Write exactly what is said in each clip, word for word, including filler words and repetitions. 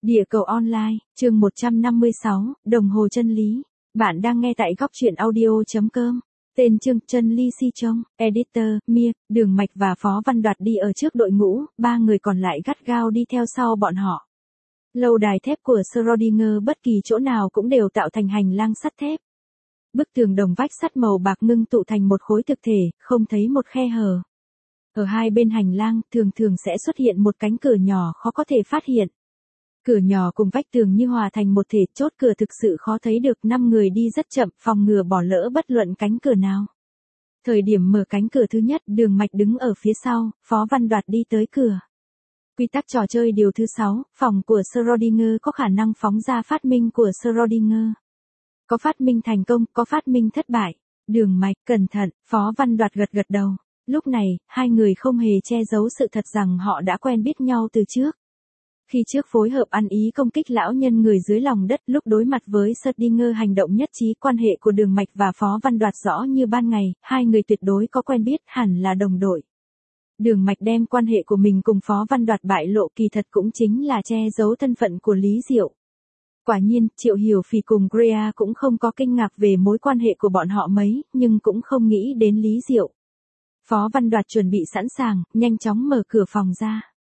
Địa cầu online, chương một trăm năm mươi sáu, Đồng hồ chân lý. Bạn đang nghe tại góc truyện audio chấm com. Tên chương: Chân Ly Si Trông, Editor: Mia. Đường Mạch và Phó Văn Đoạt đi ở trước đội ngũ, ba người còn lại gắt gao đi theo sau bọn họ. Lâu đài thép của Schrödinger bất kỳ chỗ nào cũng đều tạo thành hành lang sắt thép. Bức tường đồng vách sắt màu bạc ngưng tụ thành một khối thực thể, không thấy một khe hở. Ở hai bên hành lang, thường thường sẽ xuất hiện một cánh cửa nhỏ khó có thể phát hiện. Cửa nhỏ cùng vách tường như hòa thành một thể, chốt cửa thực sự khó thấy được, năm người đi rất chậm, phòng ngừa bỏ lỡ bất luận cánh cửa nào. Thời điểm mở cánh cửa thứ nhất, Đường Mạch đứng ở phía sau, Phó Văn Đoạt đi tới cửa. Quy tắc trò chơi điều thứ sáu, phòng của Schrödinger có khả năng phóng ra phát minh của Schrödinger. Có phát minh thành công, có phát minh thất bại. Đường Mạch, cẩn thận, Phó Văn Đoạt gật gật đầu. Lúc này, hai người không hề che giấu sự thật rằng họ đã quen biết nhau từ trước. Khi trước phối hợp ăn ý công kích lão nhân người dưới lòng đất, lúc đối mặt với Schrödinger hành động nhất trí, quan hệ của Đường Mạch và Phó Văn Đoạt rõ như ban ngày, hai người tuyệt đối có quen biết, hẳn là đồng đội. Đường Mạch đem quan hệ của mình cùng Phó Văn Đoạt bại lộ, kỳ thật cũng chính là che giấu thân phận của Lý Diệu. Quả nhiên, Triệu Hiểu Phỉ cùng Greer cũng không có kinh ngạc về mối quan hệ của bọn họ mấy, nhưng cũng không nghĩ đến Lý Diệu. Phó Văn Đoạt chuẩn bị sẵn sàng, nhanh chóng mở cửa phòng ra.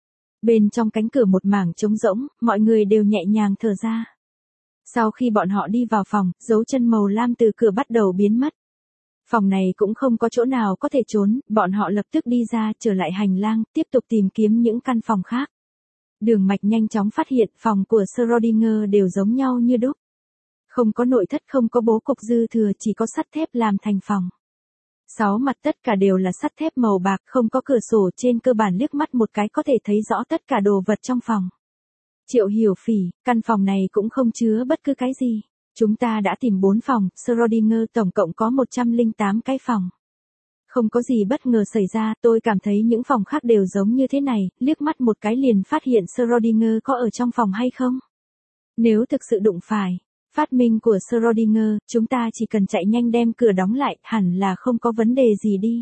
Bên trong cánh cửa một mảng trống rỗng, mọi người đều nhẹ nhàng thở ra. Sau khi bọn họ đi vào phòng, dấu chân màu lam từ cửa bắt đầu biến mất. Phòng này cũng không có chỗ nào có thể trốn, bọn họ lập tức đi ra, trở lại hành lang, tiếp tục tìm kiếm những căn phòng khác. Đường Mạch nhanh chóng phát hiện phòng của Schrödinger đều giống nhau như đúc. Không có nội thất, không có bố cục dư thừa, chỉ có sắt thép làm thành phòng. Sáu mặt tất cả đều là sắt thép màu bạc, không có cửa sổ, trên cơ bản liếc mắt một cái có thể thấy rõ tất cả đồ vật trong phòng. Triệu Hiểu Phỉ, căn phòng này cũng không chứa bất cứ cái gì. Chúng ta đã tìm bốn phòng, Schrödinger tổng cộng có một trăm lẻ tám cái phòng. Không có gì bất ngờ xảy ra, tôi cảm thấy những phòng khác đều giống như thế này, liếc mắt một cái liền phát hiện Schrödinger có ở trong phòng hay không. Nếu thực sự đụng phải phát minh của Schrödinger, chúng ta chỉ cần chạy nhanh đem cửa đóng lại, hẳn là không có vấn đề gì đi.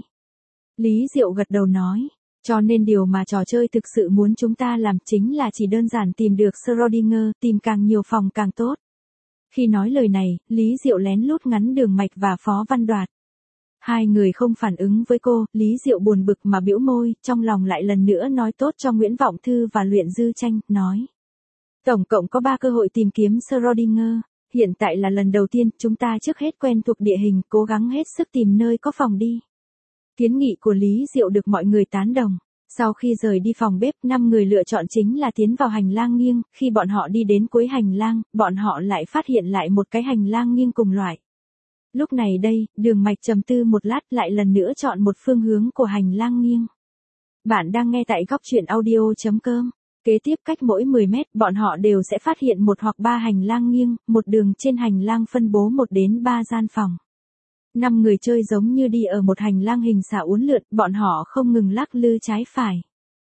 Lý Diệu gật đầu nói, cho nên điều mà trò chơi thực sự muốn chúng ta làm chính là chỉ đơn giản tìm được Schrödinger, tìm càng nhiều phòng càng tốt. Khi nói lời này, Lý Diệu lén lút ngắn Đường Mạch và Phó Văn Đoạt. Hai người không phản ứng với cô, Lý Diệu buồn bực mà bĩu môi, trong lòng lại lần nữa nói tốt cho Nguyễn Vọng Thư và Luyện Dư Tranh, nói. Tổng cộng có ba cơ hội tìm kiếm Schrödinger. Hiện tại là lần đầu tiên, chúng ta trước hết quen thuộc địa hình, cố gắng hết sức tìm nơi có phòng đi. Kiến nghị của Lý Diệu được mọi người tán đồng. Sau khi rời đi phòng bếp, năm người lựa chọn chính là tiến vào hành lang nghiêng, khi bọn họ đi đến cuối hành lang, bọn họ lại phát hiện lại một cái hành lang nghiêng cùng loại. Lúc này đây, Đường Mạch trầm tư một lát, lại lần nữa chọn một phương hướng của hành lang nghiêng. Bạn đang nghe tại góc truyện audio chấm com. Kế tiếp cách mỗi mười mét, bọn họ đều sẽ phát hiện một hoặc ba hành lang nghiêng, một đường trên hành lang phân bố một đến ba gian phòng. Năm người chơi giống như đi ở một hành lang hình xà uốn lượn, bọn họ không ngừng lắc lư trái phải.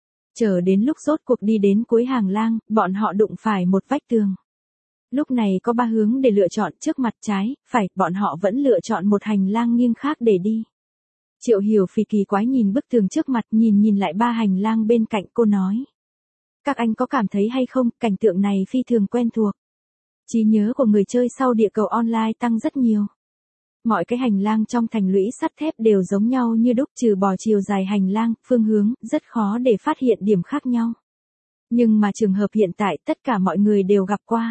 Chờ đến lúc rốt cuộc đi đến cuối hành lang, bọn họ đụng phải một vách tường. Lúc này có ba hướng để lựa chọn, trước mặt, trái, phải, bọn họ vẫn lựa chọn một hành lang nghiêng khác để đi. Triệu Hiểu Phỉ kỳ quái nhìn bức tường trước mặt, nhìn nhìn lại ba hành lang bên cạnh, cô nói. Các anh có cảm thấy hay không, cảnh tượng này phi thường quen thuộc. Trí nhớ của người chơi sau địa cầu online tăng rất nhiều. Mọi cái hành lang trong thành lũy sắt thép đều giống nhau như đúc, trừ bỏ chiều dài hành lang, phương hướng, rất khó để phát hiện điểm khác nhau. Nhưng mà trường hợp hiện tại tất cả mọi người đều gặp qua.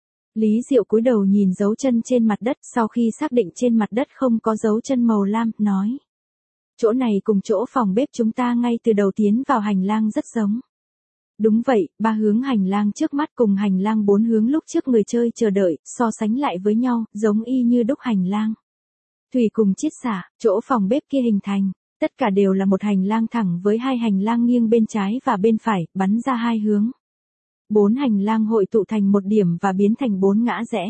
Lý Diệu cúi đầu nhìn dấu chân trên mặt đất, sau khi xác định trên mặt đất không có dấu chân màu lam, nói. Chỗ này cùng chỗ phòng bếp chúng ta ngay từ đầu tiến vào hành lang rất giống. Đúng vậy, ba hướng hành lang trước mắt cùng hành lang bốn hướng lúc trước người chơi chờ đợi, so sánh lại với nhau, giống y như đúc hành lang. Thủy cùng chiết xả, chỗ phòng bếp kia hình thành, tất cả đều là một hành lang thẳng với hai hành lang nghiêng bên trái và bên phải, bắn ra hai hướng. Bốn hành lang hội tụ thành một điểm và biến thành bốn ngã rẽ.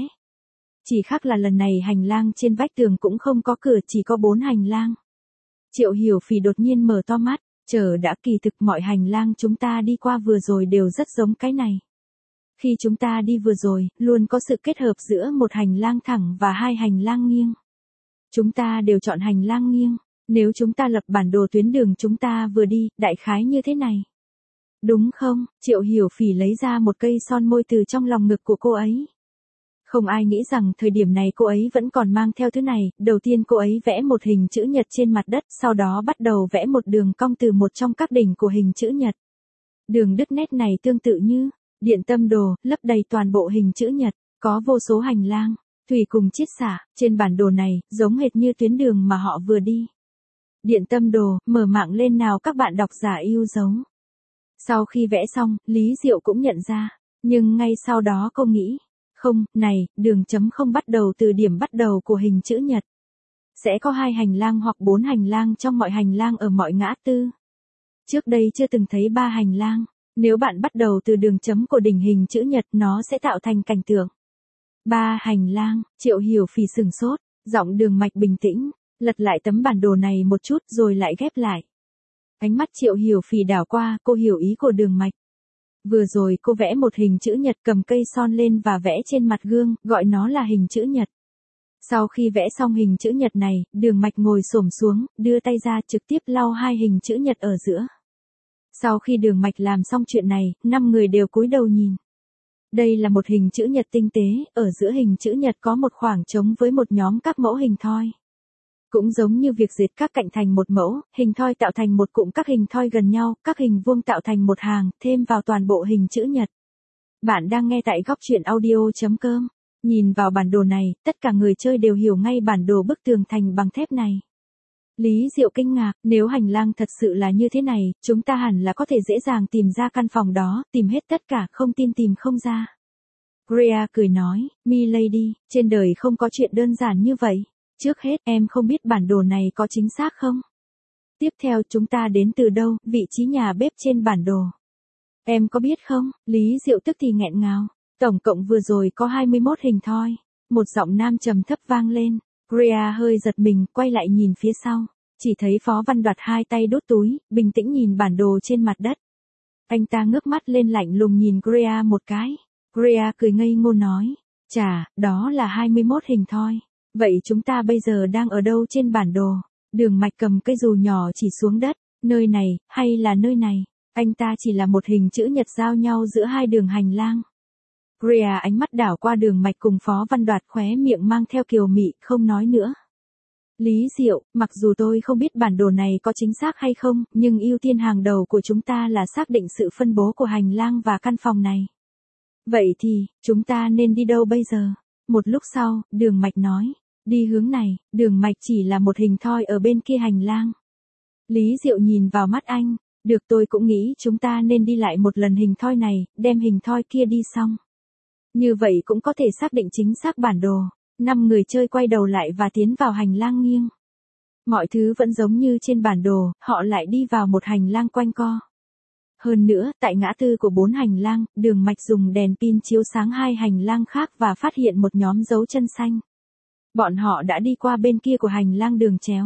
Chỉ khác là lần này hành lang trên vách tường cũng không có cửa, chỉ có bốn hành lang. Triệu Hiểu Phỉ đột nhiên mở to mắt. Chờ đã, kỳ thực mọi hành lang chúng ta đi qua vừa rồi đều rất giống cái này. Khi chúng ta đi vừa rồi, luôn có sự kết hợp giữa một hành lang thẳng và hai hành lang nghiêng. Chúng ta đều chọn hành lang nghiêng. Nếu chúng ta lập bản đồ tuyến đường chúng ta vừa đi, đại khái như thế này. Đúng không? Triệu Hiểu Phỉ lấy ra một cây son môi từ trong lòng ngực của cô ấy. Không ai nghĩ rằng thời điểm này cô ấy vẫn còn mang theo thứ này, đầu tiên cô ấy vẽ một hình chữ nhật trên mặt đất, sau đó bắt đầu vẽ một đường cong từ một trong các đỉnh của hình chữ nhật. Đường đứt nét này tương tự như điện tâm đồ, lấp đầy toàn bộ hình chữ nhật, có vô số hành lang, thủy cùng chiết xạ, trên bản đồ này, giống hệt như tuyến đường mà họ vừa đi. Điện tâm đồ, mở mạng lên nào các bạn độc giả yêu dấu. Sau khi vẽ xong, Lý Diệu cũng nhận ra, nhưng ngay sau đó cô nghĩ, không, này, đường chấm không bắt đầu từ điểm bắt đầu của hình chữ nhật. Sẽ có hai hành lang hoặc bốn hành lang trong mọi hành lang ở mọi ngã tư. Trước đây chưa từng thấy ba hành lang, nếu bạn bắt đầu từ đường chấm của đỉnh hình chữ nhật nó sẽ tạo thành cảnh tượng. Ba hành lang, Triệu Hiểu Phỉ sừng sốt, giọng Đường Mạch bình tĩnh, lật lại tấm bản đồ này một chút rồi lại ghép lại. Ánh mắt Triệu Hiểu Phỉ đảo qua, cô hiểu ý của Đường Mạch. Vừa rồi cô vẽ một hình chữ nhật cầm cây son lên và vẽ trên mặt gương, gọi nó là hình chữ nhật. Sau khi vẽ xong hình chữ nhật này, Đường Mạch ngồi xổm xuống, đưa tay ra trực tiếp lau hai hình chữ nhật ở giữa. Sau khi Đường Mạch làm xong chuyện này, năm người đều cúi đầu nhìn. Đây là một hình chữ nhật tinh tế, ở giữa hình chữ nhật có một khoảng trống với một nhóm các mẫu hình thoi. Cũng giống như việc dệt các cạnh thành một mẫu, hình thoi tạo thành một cụm các hình thoi gần nhau, các hình vuông tạo thành một hàng, thêm vào toàn bộ hình chữ nhật. Bạn đang nghe tại góc truyện audio chấm com. Nhìn vào bản đồ này, tất cả người chơi đều hiểu ngay bản đồ bức tường thành bằng thép này. Lý Diệu kinh ngạc, nếu hành lang thật sự là như thế này, chúng ta hẳn là có thể dễ dàng tìm ra căn phòng đó, tìm hết tất cả, không tin tìm không ra. Greer cười nói, Milady, trên đời không có chuyện đơn giản như vậy. Trước hết, em không biết bản đồ này có chính xác không? Tiếp theo, chúng ta đến từ đâu, vị trí nhà bếp trên bản đồ. Em có biết không? Lý Diệu tức thì nghẹn ngào. Tổng cộng vừa rồi có hai mươi mốt hình thoi. Một giọng nam trầm thấp vang lên. Greer hơi giật mình, quay lại nhìn phía sau. Chỉ thấy Phó Văn Đoạt hai tay đút túi, bình tĩnh nhìn bản đồ trên mặt đất. Anh ta ngước mắt lên lạnh lùng nhìn Greer một cái. Greer cười ngây ngô nói. Chà, đó là hai mươi mốt hình thoi. Vậy chúng ta bây giờ đang ở đâu trên bản đồ? Đường Mạch cầm cây dù nhỏ chỉ xuống đất. Nơi này, hay là nơi này? Anh ta chỉ là một hình chữ nhật giao nhau giữa hai đường hành lang. Greer ánh mắt đảo qua Đường Mạch cùng Phó Văn Đoạt, khóe miệng mang theo kiều mị, không nói nữa. Lý Diệu, mặc dù tôi không biết bản đồ này có chính xác hay không, nhưng ưu tiên hàng đầu của chúng ta là xác định sự phân bố của hành lang và căn phòng này. Vậy thì, chúng ta nên đi đâu bây giờ? Một lúc sau, Đường Mạch nói, đi hướng này. Đường Mạch chỉ là một hình thoi ở bên kia hành lang. Lý Diệu nhìn vào mắt anh, được, tôi cũng nghĩ chúng ta nên đi lại một lần hình thoi này, đem hình thoi kia đi xong. Như vậy cũng có thể xác định chính xác bản đồ. Năm người chơi quay đầu lại và tiến vào hành lang nghiêng. Mọi thứ vẫn giống như trên bản đồ, họ lại đi vào một hành lang quanh co. Hơn nữa, tại ngã tư của bốn hành lang, Đường Mạch dùng đèn pin chiếu sáng hai hành lang khác và phát hiện một nhóm dấu chân xanh. Bọn họ đã đi qua bên kia của hành lang đường chéo.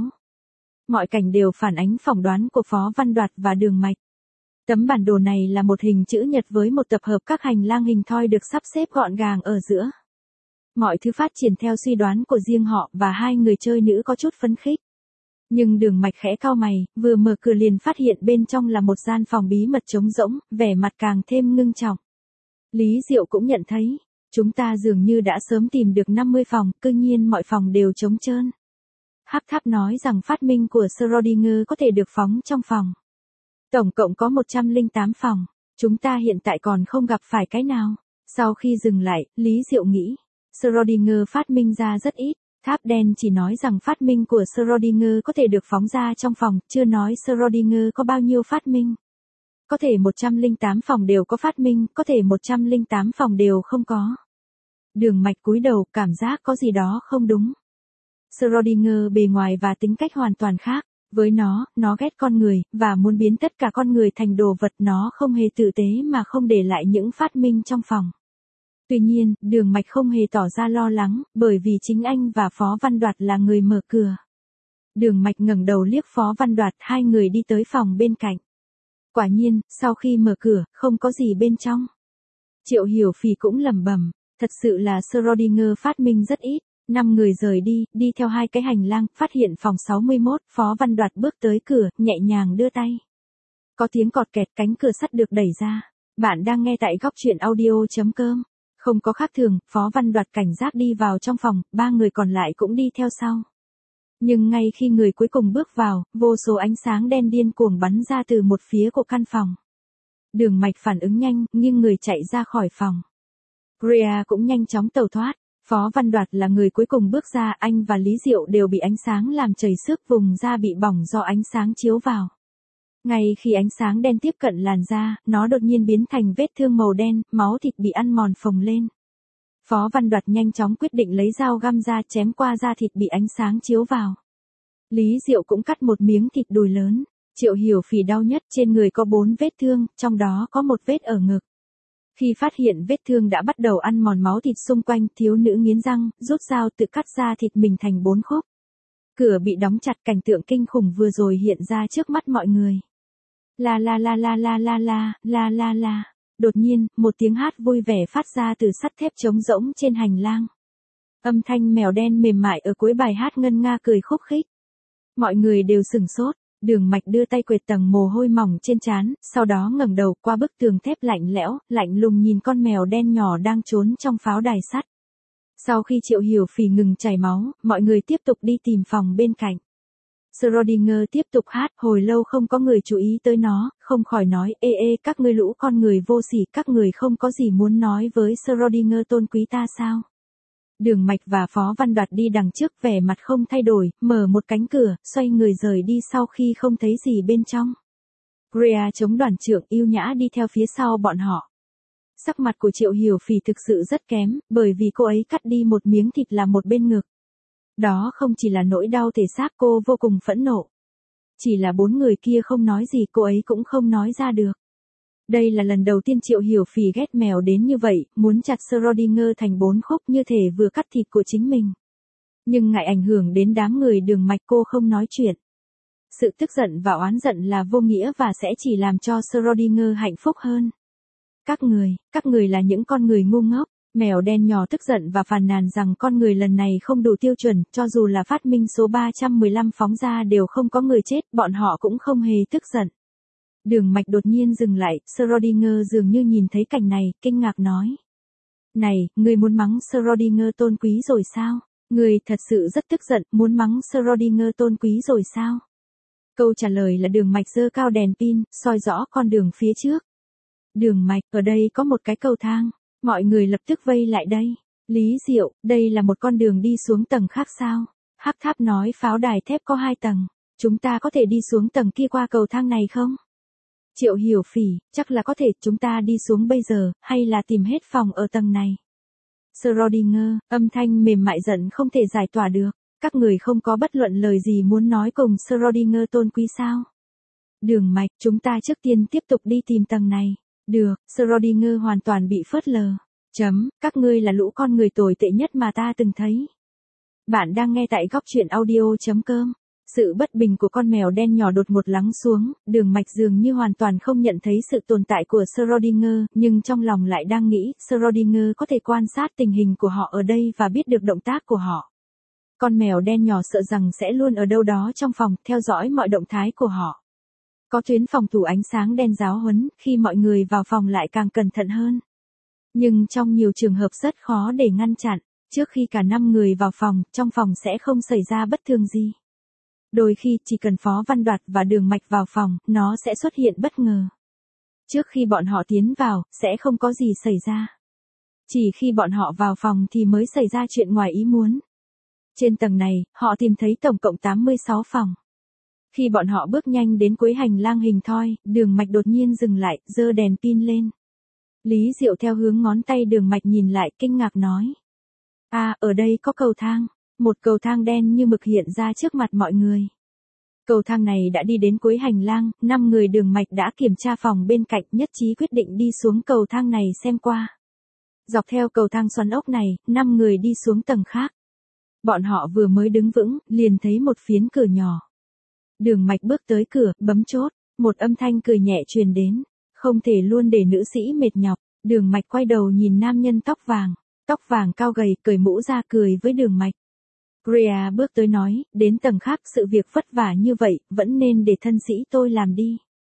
Mọi cảnh đều phản ánh phỏng đoán của Phó Văn Đoạt và Đường Mạch. Tấm bản đồ này là một hình chữ nhật với một tập hợp các hành lang hình thoi được sắp xếp gọn gàng ở giữa. Mọi thứ phát triển theo suy đoán của riêng họ và hai người chơi nữ có chút phấn khích. Nhưng Đường Mạch khẽ cau mày, vừa mở cửa liền phát hiện bên trong là một gian phòng bí mật trống rỗng, vẻ mặt càng thêm ngưng trọng. Lý Diệu cũng nhận thấy, chúng ta dường như đã sớm tìm được năm mươi phòng, cư nhiên mọi phòng đều trống trơn. Hắc Tháp nói rằng phát minh của Schrödinger có thể được phóng trong phòng. Tổng cộng có một trăm lẻ tám phòng, chúng ta hiện tại còn không gặp phải cái nào. Sau khi dừng lại, Lý Diệu nghĩ, Schrödinger phát minh ra rất ít. Tháp đen chỉ nói rằng phát minh của Schrödinger có thể được phóng ra trong phòng, chưa nói Schrödinger có bao nhiêu phát minh. Có thể một trăm lẻ tám phòng đều có phát minh, có thể một trăm lẻ tám phòng đều không có. Đường Mạch cúi đầu, cảm giác có gì đó không đúng. Schrödinger bề ngoài và tính cách hoàn toàn khác. Với nó, nó ghét con người, và muốn biến tất cả con người thành đồ vật. Nó không hề tử tế mà không để lại những phát minh trong phòng. Tuy nhiên, Đường Mạch không hề tỏ ra lo lắng, bởi vì chính anh và Phó Văn Đoạt là người mở cửa. Đường Mạch ngẩng đầu liếc Phó Văn Đoạt, hai người đi tới phòng bên cạnh. Quả nhiên, sau khi mở cửa, không có gì bên trong. Triệu Hiểu Phỉ cũng lẩm bẩm, thật sự là Schrödinger phát minh rất ít. Năm người rời đi, đi theo hai cái hành lang, phát hiện phòng sáu mươi mốt, Phó Văn Đoạt bước tới cửa, nhẹ nhàng đưa tay. Có tiếng cọt kẹt, cánh cửa sắt được đẩy ra. Bạn đang nghe tại góc chuyện audio.com. Không có khác thường, Phó Văn Đoạt cảnh giác đi vào trong phòng, ba người còn lại cũng đi theo sau. Nhưng ngay khi người cuối cùng bước vào, vô số ánh sáng đen điên cuồng bắn ra từ một phía của căn phòng. Đường Mạch phản ứng nhanh, nghiêng người chạy ra khỏi phòng. Greer cũng nhanh chóng tẩu thoát. Phó Văn Đoạt là người cuối cùng bước ra, anh và Lý Diệu đều bị ánh sáng làm chảy xước, vùng da bị bỏng do ánh sáng chiếu vào. Ngay khi ánh sáng đen tiếp cận làn da, nó đột nhiên biến thành vết thương màu đen, máu thịt bị ăn mòn phồng lên. Phó Văn Đoạt nhanh chóng quyết định lấy dao găm ra chém qua da thịt bị ánh sáng chiếu vào. Lý Diệu cũng cắt một miếng thịt đùi lớn. Triệu Hiểu Phỉ đau nhất, trên người có bốn vết thương, trong đó có một vết ở ngực. Khi phát hiện vết thương đã bắt đầu ăn mòn máu thịt xung quanh, thiếu nữ nghiến răng, rút dao tự cắt da thịt mình thành bốn khúc. Cửa bị đóng chặt, cảnh tượng kinh khủng vừa rồi hiện ra trước mắt mọi người. La la la la la la la, la la la. Đột nhiên, một tiếng hát vui vẻ phát ra từ sắt thép trống rỗng trên hành lang. Âm thanh mèo đen mềm mại ở cuối bài hát ngân nga cười khúc khích. Mọi người đều sửng sốt. Đường Mạch đưa tay quệt tầng mồ hôi mỏng trên trán, sau đó ngẩng đầu qua bức tường thép lạnh lẽo, lạnh lùng nhìn con mèo đen nhỏ đang trốn trong pháo đài sắt. Sau khi Triệu Hiểu Phỉ ngừng chảy máu, mọi người tiếp tục đi tìm phòng bên cạnh. Schrödinger tiếp tục hát, hồi lâu không có người chú ý tới nó, không khỏi nói, ê ê các ngươi lũ con người vô sỉ, các người không có gì muốn nói với Schrödinger tôn quý ta sao? Đường Mạch và Phó Văn Đoạt đi đằng trước, vẻ mặt không thay đổi, mở một cánh cửa, xoay người rời đi sau khi không thấy gì bên trong. Greer chống đoàn trưởng yêu nhã đi theo phía sau bọn họ. Sắc mặt của Triệu Hiểu Phỉ thực sự rất kém, bởi vì cô ấy cắt đi một miếng thịt là một bên ngực. Đó không chỉ là nỗi đau thể xác, cô vô cùng phẫn nộ. Chỉ là bốn người kia không nói gì, cô ấy cũng không nói ra được. Đây là lần đầu tiên Triệu Hiểu Phỉ ghét mèo đến như vậy, muốn chặt Schrödinger thành bốn khúc như thể vừa cắt thịt của chính mình. Nhưng ngại ảnh hưởng đến đám người Đường Mạch, cô không nói chuyện. Sự tức giận và oán giận là vô nghĩa và sẽ chỉ làm cho Schrödinger hạnh phúc hơn. Các người, các người là những con người ngu ngốc. Mèo đen nhỏ tức giận và phàn nàn rằng con người lần này không đủ tiêu chuẩn, cho dù là phát minh số ba trăm mười lăm phóng ra đều không có người chết, bọn họ cũng không hề tức giận. Đường Mạch đột nhiên dừng lại, Schrödinger dường như nhìn thấy cảnh này, kinh ngạc nói. Này, ngươi muốn mắng Schrödinger tôn quý rồi sao? Ngươi thật sự rất tức giận, muốn mắng Schrödinger tôn quý rồi sao? Câu trả lời là Đường Mạch giơ cao đèn pin, soi rõ con đường phía trước. Đường Mạch, ở đây có một cái cầu thang. Mọi người lập tức vây lại đây. Lý Diệu, đây là một con đường đi xuống tầng khác sao? Hắc Tháp nói pháo đài thép có hai tầng. Chúng ta có thể đi xuống tầng kia qua cầu thang này không? Triệu Hiểu Phỉ, chắc là có thể, chúng ta đi xuống bây giờ, hay là tìm hết phòng ở tầng này? Schrödinger, âm thanh mềm mại giận không thể giải tỏa được. Các người không có bất luận lời gì muốn nói cùng Schrödinger tôn quý sao? Đường Mạch, chúng ta trước tiên tiếp tục đi tìm tầng này. Được, Schrödinger hoàn toàn bị phớt lờ. Chấm, các ngươi là lũ con người tồi tệ nhất mà ta từng thấy. Bạn đang nghe tại góc chuyện audio.com. Sự bất bình của con mèo đen nhỏ đột ngột lắng xuống, Đường Mạch dường như hoàn toàn không nhận thấy sự tồn tại của Schrödinger, nhưng trong lòng lại đang nghĩ, Schrödinger có thể quan sát tình hình của họ ở đây và biết được động tác của họ. Con mèo đen nhỏ sợ rằng sẽ luôn ở đâu đó trong phòng, theo dõi mọi động thái của họ. Có tuyến phòng thủ ánh sáng đen giáo huấn, khi mọi người vào phòng lại càng cẩn thận hơn. Nhưng trong nhiều trường hợp rất khó để ngăn chặn, trước khi cả năm người vào phòng, trong phòng sẽ không xảy ra bất thường gì. Đôi khi chỉ cần Phó Văn Đoạt và Đường Mạch vào phòng, nó sẽ xuất hiện bất ngờ. Trước khi bọn họ tiến vào, sẽ không có gì xảy ra. Chỉ khi bọn họ vào phòng thì mới xảy ra chuyện ngoài ý muốn. Trên tầng này, họ tìm thấy tổng cộng tám mươi sáu phòng. Khi bọn họ bước nhanh đến cuối hành lang hình thoi, Đường Mạch đột nhiên dừng lại, giơ đèn pin lên. Lý Diệu theo hướng ngón tay Đường Mạch nhìn lại, kinh ngạc nói. À, ở đây có cầu thang. Một cầu thang đen như mực hiện ra trước mặt mọi người. Cầu thang này đã đi đến cuối hành lang, năm người Đường Mạch đã kiểm tra phòng bên cạnh, nhất trí quyết định đi xuống cầu thang này xem qua. Dọc theo cầu thang xoắn ốc này, năm người đi xuống tầng khác. Bọn họ vừa mới đứng vững, liền thấy một phiến cửa nhỏ. Đường Mạch bước tới cửa, bấm chốt, một âm thanh cười nhẹ truyền đến. Không thể luôn để nữ sĩ mệt nhọc. Đường Mạch quay đầu nhìn nam nhân tóc vàng. Tóc vàng cao gầy, cởi mũ ra cười với Đường Mạch. Greer bước tới nói, đến tầng khác sự việc vất vả như vậy, vẫn nên để thân sĩ tôi làm đi.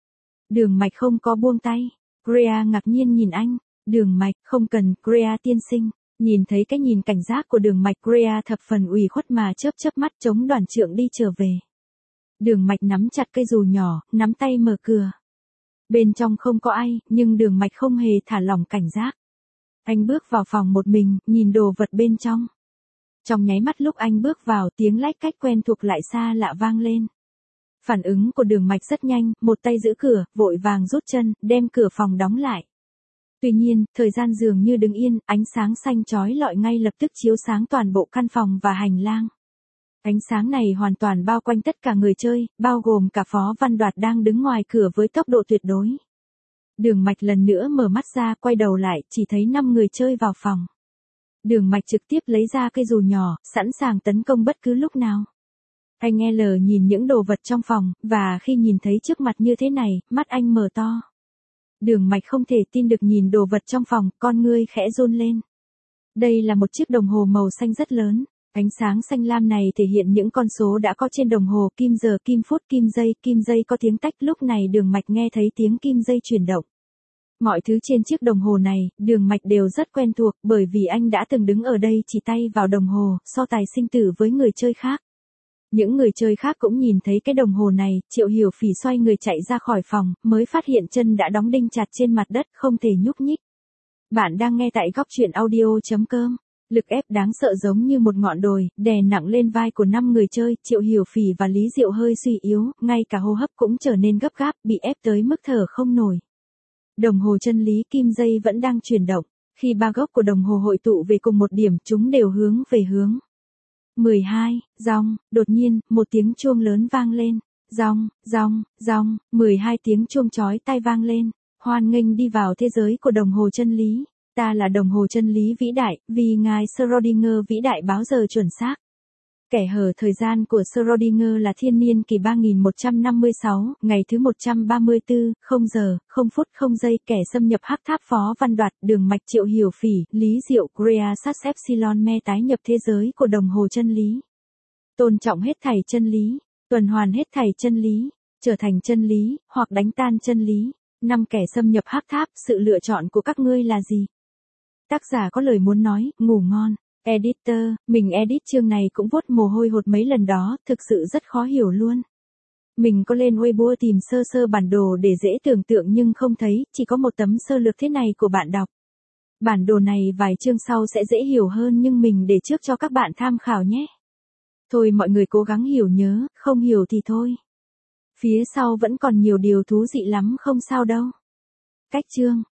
Đường Mạch không có buông tay. Greer ngạc nhiên nhìn anh. Đường Mạch, không cần, Greer tiên sinh. Nhìn thấy cái nhìn cảnh giác của Đường Mạch, Greer thập phần ủy khuất mà chớp chớp mắt chống đoàn trượng đi trở về. Đường Mạch nắm chặt cây dù nhỏ, nắm tay mở cửa. Bên trong không có ai, nhưng Đường Mạch không hề thả lỏng cảnh giác. Anh bước vào phòng một mình, nhìn đồ vật bên trong. Trong nháy mắt lúc anh bước vào, tiếng lách cách quen thuộc lại xa lạ vang lên. Phản ứng của Đường Mạch rất nhanh, một tay giữ cửa, vội vàng rút chân, đem cửa phòng đóng lại. Tuy nhiên, thời gian dường như đứng yên, ánh sáng xanh chói lọi ngay lập tức chiếu sáng toàn bộ căn phòng và hành lang. Ánh sáng này hoàn toàn bao quanh tất cả người chơi, bao gồm cả Phó Văn Đoạt đang đứng ngoài cửa với tốc độ tuyệt đối. Đường Mạch lần nữa mở mắt ra, quay đầu lại, chỉ thấy năm người chơi vào phòng. Đường Mạch trực tiếp lấy ra cây dù nhỏ, sẵn sàng tấn công bất cứ lúc nào. Anh L nhìn những đồ vật trong phòng, và khi nhìn thấy trước mặt như thế này, mắt anh mở to. Đường Mạch không thể tin được nhìn đồ vật trong phòng, con ngươi khẽ run lên. Đây là một chiếc đồng hồ màu xanh rất lớn. Ánh sáng xanh lam này thể hiện những con số đã có trên đồng hồ, kim giờ, kim phút, kim giây, kim giây có tiếng tách, lúc này Đường Mạch nghe thấy tiếng kim giây chuyển động. Mọi thứ trên chiếc đồng hồ này, Đường Mạch đều rất quen thuộc, bởi vì anh đã từng đứng ở đây chỉ tay vào đồng hồ, so tài sinh tử với người chơi khác. Những người chơi khác cũng nhìn thấy cái đồng hồ này, Triệu Hiểu Phỉ xoay người chạy ra khỏi phòng, mới phát hiện chân đã đóng đinh chặt trên mặt đất, không thể nhúc nhích. Bạn đang nghe tại góc truyện audio chấm com. Lực ép đáng sợ giống như một ngọn đồi, đè nặng lên vai của năm người chơi, Triệu Hiểu Phỉ và Lý Diệu hơi suy yếu, ngay cả hô hấp cũng trở nên gấp gáp, bị ép tới mức thở không nổi. Đồng hồ chân lý kim dây vẫn đang chuyển động, khi ba góc của đồng hồ hội tụ về cùng một điểm, chúng đều hướng về hướng. mười hai, rong, đột nhiên, một tiếng chuông lớn vang lên. Rong, rong, rong, mười hai tiếng chuông chói tai vang lên. Hoan nghênh đi vào thế giới của đồng hồ chân lý. Ta là đồng hồ chân lý vĩ đại, vì ngài Schrödinger vĩ đại báo giờ chuẩn xác. Kẻ hở thời gian của Schrödinger là thiên niên kỷ ba nghìn một trăm năm mươi sáu, ngày thứ một trăm ba mươi tư, không giờ, không phút, không giây. Kẻ xâm nhập hắc tháp Phó Văn Đoạt, Đường Mạch, Triệu Hiểu Phỉ, Lý Diệu, Greer Sats Epsilon Me tái nhập thế giới của đồng hồ chân lý. Tôn trọng hết thảy chân lý, tuần hoàn hết thảy chân lý, trở thành chân lý, hoặc đánh tan chân lý. Năm kẻ xâm nhập hắc tháp, sự lựa chọn của các ngươi là gì? Tác giả có lời muốn nói, ngủ ngon. Editor, mình edit chương này cũng vuốt mồ hôi hột mấy lần đó, thực sự rất khó hiểu luôn. Mình có lên Weibo tìm sơ sơ bản đồ để dễ tưởng tượng nhưng không thấy, chỉ có một tấm sơ lược thế này của bạn đọc. Bản đồ này vài chương sau sẽ dễ hiểu hơn nhưng mình để trước cho các bạn tham khảo nhé. Thôi mọi người cố gắng hiểu nhớ, không hiểu thì thôi. Phía sau vẫn còn nhiều điều thú vị lắm không sao đâu. Cách chương.